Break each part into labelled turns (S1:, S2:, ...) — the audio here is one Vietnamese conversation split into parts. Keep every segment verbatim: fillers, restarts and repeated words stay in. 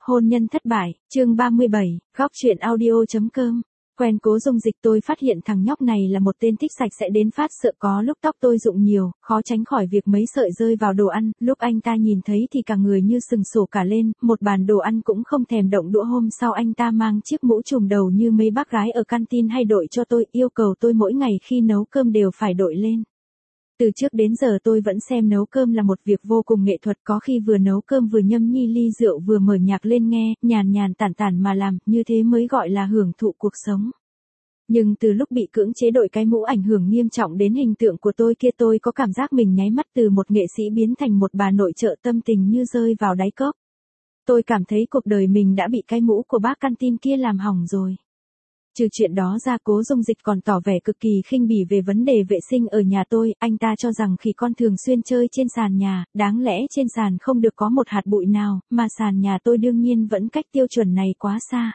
S1: Hôn nhân thất bại, chương ba mươi bảy, góc truyện audio.com. Quen Cố Dung Dịch tôi phát hiện thằng nhóc này là một tên thích sạch sẽ đến phát sợ, có lúc tóc tôi rụng nhiều, khó tránh khỏi việc mấy sợi rơi vào đồ ăn, lúc anh ta nhìn thấy thì cả người như sừng sổ cả lên, một bàn đồ ăn cũng không thèm động đũa. Hôm sau anh ta mang chiếc mũ trùm đầu như mấy bác gái ở canteen hay đội cho tôi, yêu cầu tôi mỗi ngày khi nấu cơm đều phải đội lên. Từ trước đến giờ tôi vẫn xem nấu cơm là một việc vô cùng nghệ thuật, có khi vừa nấu cơm vừa nhâm nhi ly rượu vừa mở nhạc lên nghe, nhàn nhàn tản tản mà làm, như thế mới gọi là hưởng thụ cuộc sống. Nhưng từ lúc bị cưỡng chế đội cái mũ ảnh hưởng nghiêm trọng đến hình tượng của tôi kia, tôi có cảm giác mình nháy mắt từ một nghệ sĩ biến thành một bà nội trợ tâm tình như rơi vào đáy cốc. Tôi cảm thấy cuộc đời mình đã bị cái mũ của bác canteen kia làm hỏng rồi. Trừ chuyện đó ra, Cố Dung Dịch còn tỏ vẻ cực kỳ khinh bỉ về vấn đề vệ sinh ở nhà tôi, anh ta cho rằng khi con thường xuyên chơi trên sàn nhà, đáng lẽ trên sàn không được có một hạt bụi nào, mà sàn nhà tôi đương nhiên vẫn cách tiêu chuẩn này quá xa.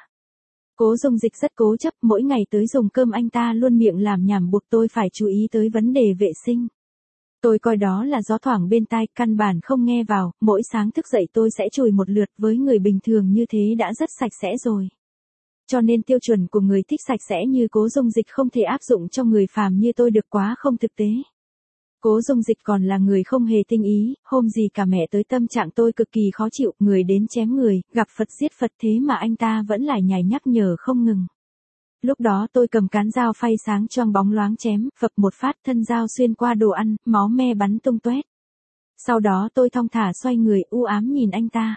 S1: Cố Dung Dịch rất cố chấp, mỗi ngày tới dùng cơm anh ta luôn miệng làm nhảm buộc tôi phải chú ý tới vấn đề vệ sinh. Tôi coi đó là gió thoảng bên tai, căn bản không nghe vào, mỗi sáng thức dậy tôi sẽ chùi một lượt, với người bình thường như thế đã rất sạch sẽ rồi. Cho nên tiêu chuẩn của người thích sạch sẽ như Cố Dung Dịch không thể áp dụng cho người phàm như tôi được, quá không thực tế. Cố Dung Dịch còn là người không hề tinh ý, hôm gì cả mẹ tới, tâm trạng tôi cực kỳ khó chịu, người đến chém người, gặp Phật giết Phật, thế mà anh ta vẫn lại nhảy nhắc nhở không ngừng. Lúc đó tôi cầm cán dao phay sáng choang bóng loáng chém, phập một phát, thân dao xuyên qua đồ ăn, máu me bắn tung tóe. Sau đó tôi thong thả xoay người u ám nhìn anh ta.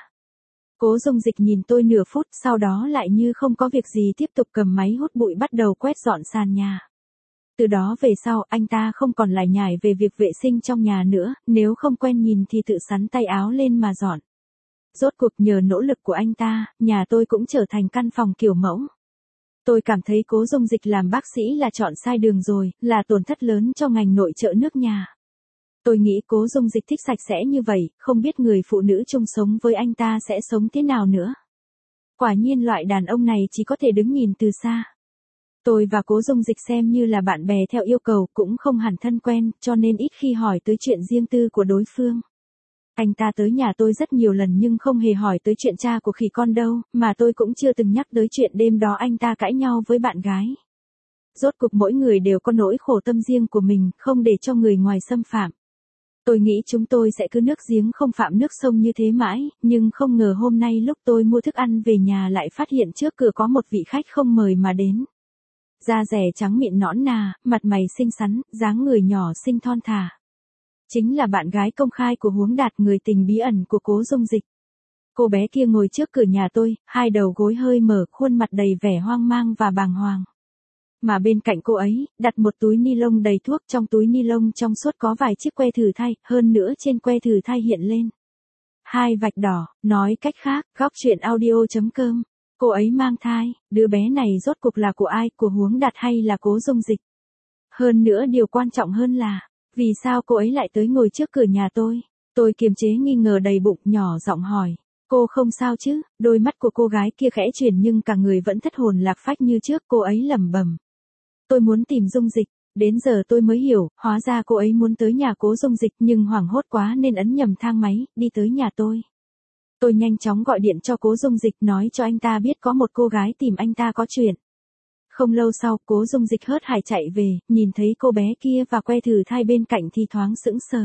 S1: Cố Dung Dịch nhìn tôi nửa phút, sau đó lại như không có việc gì tiếp tục cầm máy hút bụi bắt đầu quét dọn sàn nhà. Từ đó về sau, anh ta không còn lải nhải về việc vệ sinh trong nhà nữa, nếu không quen nhìn thì tự xắn tay áo lên mà dọn. Rốt cuộc nhờ nỗ lực của anh ta, nhà tôi cũng trở thành căn phòng kiểu mẫu. Tôi cảm thấy Cố Dung Dịch làm bác sĩ là chọn sai đường rồi, là tổn thất lớn cho ngành nội trợ nước nhà. Tôi nghĩ Cố Dung Dịch thích sạch sẽ như vậy, không biết người phụ nữ chung sống với anh ta sẽ sống thế nào nữa. Quả nhiên loại đàn ông này chỉ có thể đứng nhìn từ xa. Tôi và Cố Dung Dịch xem như là bạn bè theo yêu cầu, cũng không hẳn thân quen, cho nên ít khi hỏi tới chuyện riêng tư của đối phương. Anh ta tới nhà tôi rất nhiều lần nhưng không hề hỏi tới chuyện cha của khỉ con đâu, mà tôi cũng chưa từng nhắc tới chuyện đêm đó anh ta cãi nhau với bạn gái. Rốt cuộc mỗi người đều có nỗi khổ tâm riêng của mình, không để cho người ngoài xâm phạm. Tôi nghĩ chúng tôi sẽ cứ nước giếng không phạm nước sông như thế mãi, nhưng không ngờ hôm nay lúc tôi mua thức ăn về nhà lại phát hiện trước cửa có một vị khách không mời mà đến. Da dẻ trắng mịn nõn nà, mặt mày xinh xắn, dáng người nhỏ xinh thon thả. Chính là bạn gái công khai của Huống Đạt, người tình bí ẩn của Cố Dung Dịch. Cô bé kia ngồi trước cửa nhà tôi, hai đầu gối hơi mở, khuôn mặt đầy vẻ hoang mang và bàng hoàng. Mà bên cạnh cô ấy, đặt một túi ni lông đầy thuốc, trong túi ni lông trong suốt có vài chiếc que thử thai, hơn nữa trên que thử thai hiện lên hai vạch đỏ, nói cách khác, góc truyện audio.com. Cô ấy mang thai, đứa bé này rốt cuộc là của ai, của Huống Đạt hay là Cố Dung Dịch? Hơn nữa điều quan trọng hơn là, vì sao cô ấy lại tới ngồi trước cửa nhà tôi? Tôi kiềm chế nghi ngờ đầy bụng, nhỏ giọng hỏi. Cô không sao chứ? Đôi mắt của cô gái kia khẽ chuyển nhưng cả người vẫn thất hồn lạc phách như trước, cô ấy lẩm bẩm. Tôi muốn tìm Dung Dịch. Đến giờ tôi mới hiểu, hóa ra cô ấy muốn tới nhà Cố Dung Dịch nhưng hoảng hốt quá nên ấn nhầm thang máy, đi tới nhà tôi. Tôi nhanh chóng gọi điện cho Cố Dung Dịch, nói cho anh ta biết có một cô gái tìm anh ta có chuyện. Không lâu sau, Cố Dung Dịch hớt hải chạy về, nhìn thấy cô bé kia và que thử thai bên cạnh thì thoáng sững sờ.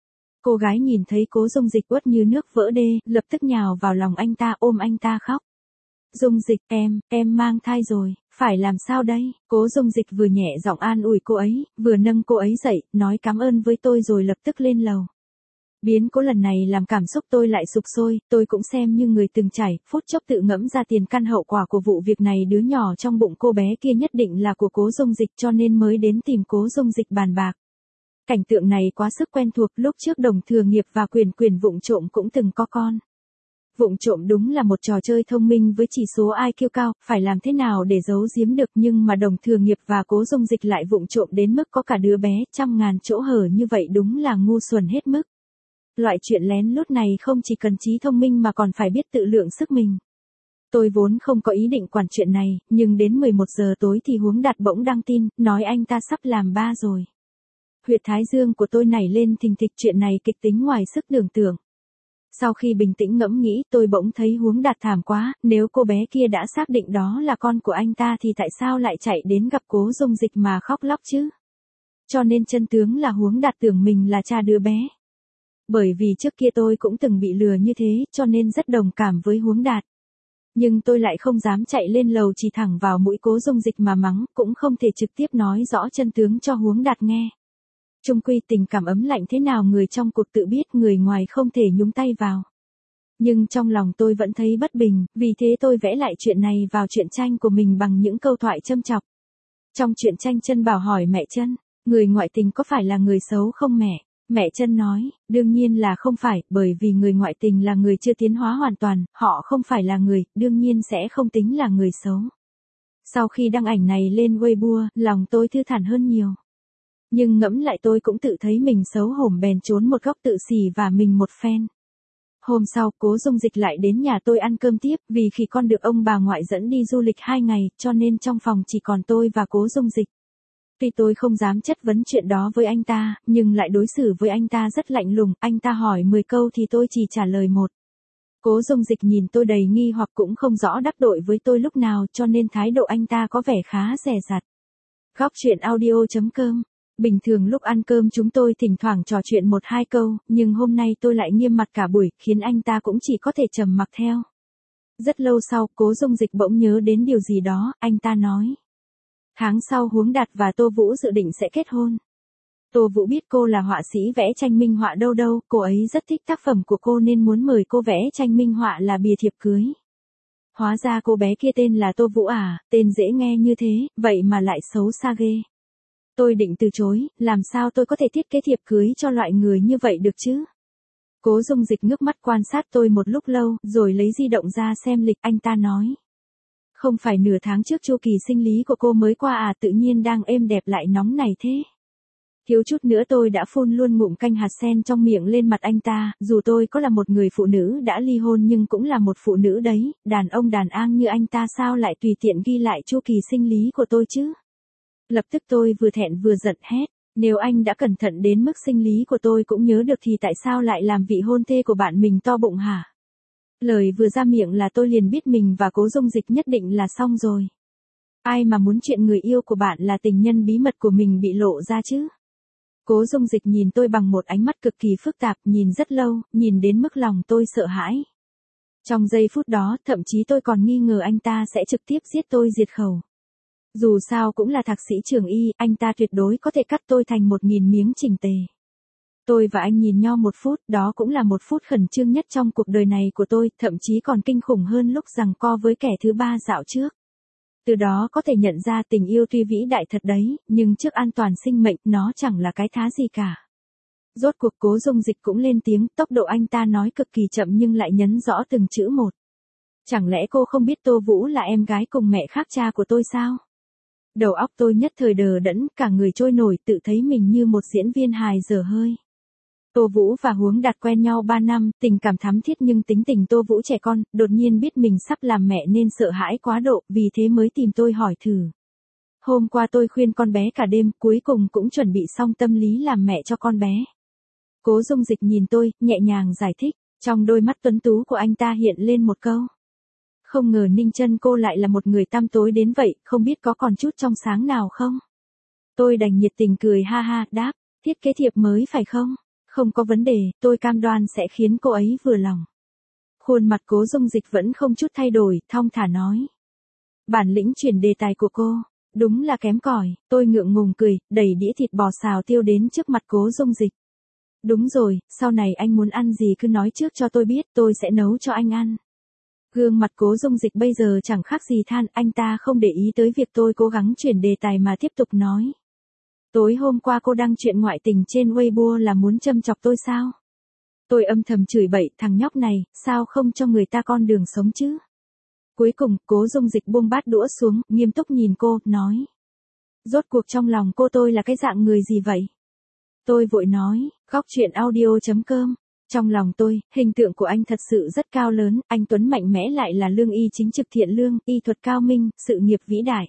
S1: Cô gái nhìn thấy Cố Dung Dịch uất như nước vỡ đê, lập tức nhào vào lòng anh ta, ôm anh ta khóc. Dung Dịch, em, em mang thai rồi, phải làm sao đây? Cố Dung Dịch vừa nhẹ giọng an ủi cô ấy, vừa nâng cô ấy dậy, nói cảm ơn với tôi rồi lập tức lên lầu. Biến cố lần này làm cảm xúc tôi lại sục sôi, tôi cũng xem như người từng trải, phút chốc tự ngẫm ra tiền căn hậu quả của vụ việc này, đứa nhỏ trong bụng cô bé kia nhất định là của Cố Dung Dịch, cho nên mới đến tìm Cố Dung Dịch bàn bạc. Cảnh tượng này quá sức quen thuộc, lúc trước Đồng Thừa Nghiệp và Quyền Quyền vụng trộm cũng từng có con. Vụng trộm đúng là một trò chơi thông minh với chỉ số i kiu cao, phải làm thế nào để giấu giếm được, nhưng mà Đồng Thừa Nghiệp và Cố Dung Dịch lại vụng trộm đến mức có cả đứa bé, trăm ngàn chỗ hở như vậy, đúng là ngu xuẩn hết mức. Loại chuyện lén lút này không chỉ cần trí thông minh mà còn phải biết tự lượng sức mình. Tôi vốn không có ý định quản chuyện này, nhưng đến mười một giờ tối thì Huống Đạt bỗng đăng tin, nói anh ta sắp làm ba rồi. Huyệt thái dương của tôi nảy lên thình thịch, chuyện này kịch tính ngoài sức tưởng tượng. Sau khi bình tĩnh ngẫm nghĩ, tôi bỗng thấy Huống Đạt thảm quá, nếu cô bé kia đã xác định đó là con của anh ta thì tại sao lại chạy đến gặp Cố Dung Dịch mà khóc lóc chứ? Cho nên chân tướng là Huống Đạt tưởng mình là cha đứa bé. Bởi vì trước kia tôi cũng từng bị lừa như thế, cho nên rất đồng cảm với Huống Đạt. Nhưng tôi lại không dám chạy lên lầu chỉ thẳng vào mũi Cố Dung Dịch mà mắng, cũng không thể trực tiếp nói rõ chân tướng cho Huống Đạt nghe. Chung quy tình cảm ấm lạnh thế nào người trong cuộc tự biết, người ngoài không thể nhúng tay vào. Nhưng trong lòng tôi vẫn thấy bất bình, vì thế tôi vẽ lại chuyện này vào truyện tranh của mình bằng những câu thoại châm chọc. Trong truyện tranh Trân Bảo hỏi mẹ Trân, người ngoại tình có phải là người xấu không mẹ? Mẹ Trân nói, đương nhiên là không phải, bởi vì người ngoại tình là người chưa tiến hóa hoàn toàn, họ không phải là người, đương nhiên sẽ không tính là người xấu. Sau khi đăng ảnh này lên Weibo, lòng tôi thư thản hơn nhiều. Nhưng ngẫm lại tôi cũng tự thấy mình xấu hổm bèn trốn một góc tự xỉ và mình một phen. Hôm sau, Cố Dung Dịch lại đến nhà tôi ăn cơm tiếp, vì khi con được ông bà ngoại dẫn đi du lịch hai ngày, cho nên trong phòng chỉ còn tôi và Cố Dung Dịch. Tuy tôi không dám chất vấn chuyện đó với anh ta, nhưng lại đối xử với anh ta rất lạnh lùng, anh ta hỏi mười câu thì tôi chỉ trả lời một. Cố Dung Dịch nhìn tôi đầy nghi hoặc cũng không rõ đắc tội với tôi lúc nào, cho nên thái độ anh ta có vẻ khá dè dặt. Góc truyện audio chấm com. Bình thường lúc ăn cơm chúng tôi thỉnh thoảng trò chuyện một hai câu, nhưng hôm nay tôi lại nghiêm mặt cả buổi, khiến anh ta cũng chỉ có thể trầm mặc theo. Rất lâu sau, Cố Dung Dịch bỗng nhớ đến điều gì đó, anh ta nói. Tháng sau Huống Đạt và Tô Vũ dự định sẽ kết hôn. Tô Vũ biết cô là họa sĩ vẽ tranh minh họa đâu đâu, cô ấy rất thích tác phẩm của cô nên muốn mời cô vẽ tranh minh họa là bìa thiệp cưới. Hóa ra cô bé kia tên là Tô Vũ à, tên dễ nghe như thế, vậy mà lại xấu xa ghê. Tôi định từ chối, làm sao tôi có thể thiết kế thiệp cưới cho loại người như vậy được chứ? Cố Dung Dịch ngước mắt quan sát tôi một lúc lâu, rồi lấy di động ra xem lịch, anh ta nói. Không phải nửa tháng trước chu kỳ sinh lý của cô mới qua à, tự nhiên đang êm đẹp lại nóng này thế. Thiếu chút nữa tôi đã phun luôn ngụm canh hạt sen trong miệng lên mặt anh ta, dù tôi có là một người phụ nữ đã ly hôn nhưng cũng là một phụ nữ đấy, đàn ông đàn an như anh ta sao lại tùy tiện ghi lại chu kỳ sinh lý của tôi chứ? Lập tức tôi vừa thẹn vừa giận hét, nếu anh đã cẩn thận đến mức sinh lý của tôi cũng nhớ được thì tại sao lại làm vị hôn thê của bạn mình to bụng hả? Lời vừa ra miệng là tôi liền biết mình và Cố Dung Dịch nhất định là xong rồi. Ai mà muốn chuyện người yêu của bạn là tình nhân bí mật của mình bị lộ ra chứ? Cố Dung Dịch nhìn tôi bằng một ánh mắt cực kỳ phức tạp, nhìn rất lâu, nhìn đến mức lòng tôi sợ hãi. Trong giây phút đó, thậm chí tôi còn nghi ngờ anh ta sẽ trực tiếp giết tôi diệt khẩu. Dù sao cũng là thạc sĩ trường y, anh ta tuyệt đối có thể cắt tôi thành một nghìn miếng chỉnh tề. Tôi và anh nhìn nhau một phút, đó cũng là một phút khẩn trương nhất trong cuộc đời này của tôi, thậm chí còn kinh khủng hơn lúc giằng co với kẻ thứ ba dạo trước. Từ đó có thể nhận ra tình yêu tuy vĩ đại thật đấy, nhưng trước an toàn sinh mệnh, nó chẳng là cái thá gì cả. Rốt cuộc Cố Dung Dịch cũng lên tiếng, tốc độ anh ta nói cực kỳ chậm nhưng lại nhấn rõ từng chữ một. Chẳng lẽ cô không biết Tô Vũ là em gái cùng mẹ khác cha của tôi sao? Đầu óc tôi nhất thời đờ đẫn, cả người trôi nổi, tự thấy mình như một diễn viên hài dở hơi. Tô Vũ và Huống Đạt quen nhau ba năm, tình cảm thắm thiết nhưng tính tình Tô Vũ trẻ con, đột nhiên biết mình sắp làm mẹ nên sợ hãi quá độ, vì thế mới tìm tôi hỏi thử. Hôm qua tôi khuyên con bé cả đêm, cuối cùng cũng chuẩn bị xong tâm lý làm mẹ cho con bé. Cố Dung Dịch nhìn tôi, nhẹ nhàng giải thích, trong đôi mắt tuấn tú của anh ta hiện lên một câu. Không ngờ Ninh Trân cô lại là một người tăm tối đến vậy, không biết có còn chút trong sáng nào không? Tôi đành nhiệt tình cười ha ha, đáp, thiết kế thiệp mới phải không? Không có vấn đề, tôi cam đoan sẽ khiến cô ấy vừa lòng. Khuôn mặt Cố Dung Dịch vẫn không chút thay đổi, thong thả nói. Bản lĩnh chuyển đề tài của cô, đúng là kém cỏi. Tôi ngượng ngùng cười, đẩy đĩa thịt bò xào tiêu đến trước mặt Cố Dung Dịch. Đúng rồi, sau này anh muốn ăn gì cứ nói trước cho tôi biết, tôi sẽ nấu cho anh ăn. Gương mặt Cố Dung Dịch bây giờ chẳng khác gì than, anh ta không để ý tới việc tôi cố gắng chuyển đề tài mà tiếp tục nói. Tối hôm qua cô đăng chuyện ngoại tình trên Weibo là muốn châm chọc tôi sao? Tôi âm thầm chửi bậy, thằng nhóc này, sao không cho người ta con đường sống chứ? Cuối cùng, Cố Dung Dịch buông bát đũa xuống, nghiêm túc nhìn cô, nói. Rốt cuộc trong lòng cô tôi là cái dạng người gì vậy? Tôi vội nói, góc truyện audio chấm com. Trong lòng tôi, hình tượng của anh thật sự rất cao lớn, anh Tuấn mạnh mẽ lại là lương y chính trực thiện lương, y thuật cao minh, sự nghiệp vĩ đại.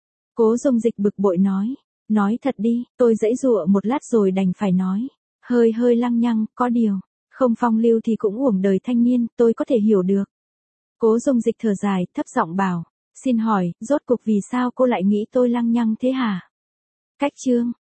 S1: Cố Dung Dịch bực bội nói. Nói thật đi, tôi giãy giụa một lát rồi đành phải nói. Hơi hơi lăng nhăng, có điều. Không phong lưu thì cũng uổng đời thanh niên, tôi có thể hiểu được. Cố Dung Dịch thở dài, thấp giọng bảo, xin hỏi, rốt cuộc vì sao cô lại nghĩ tôi lăng nhăng thế hả? Cách chương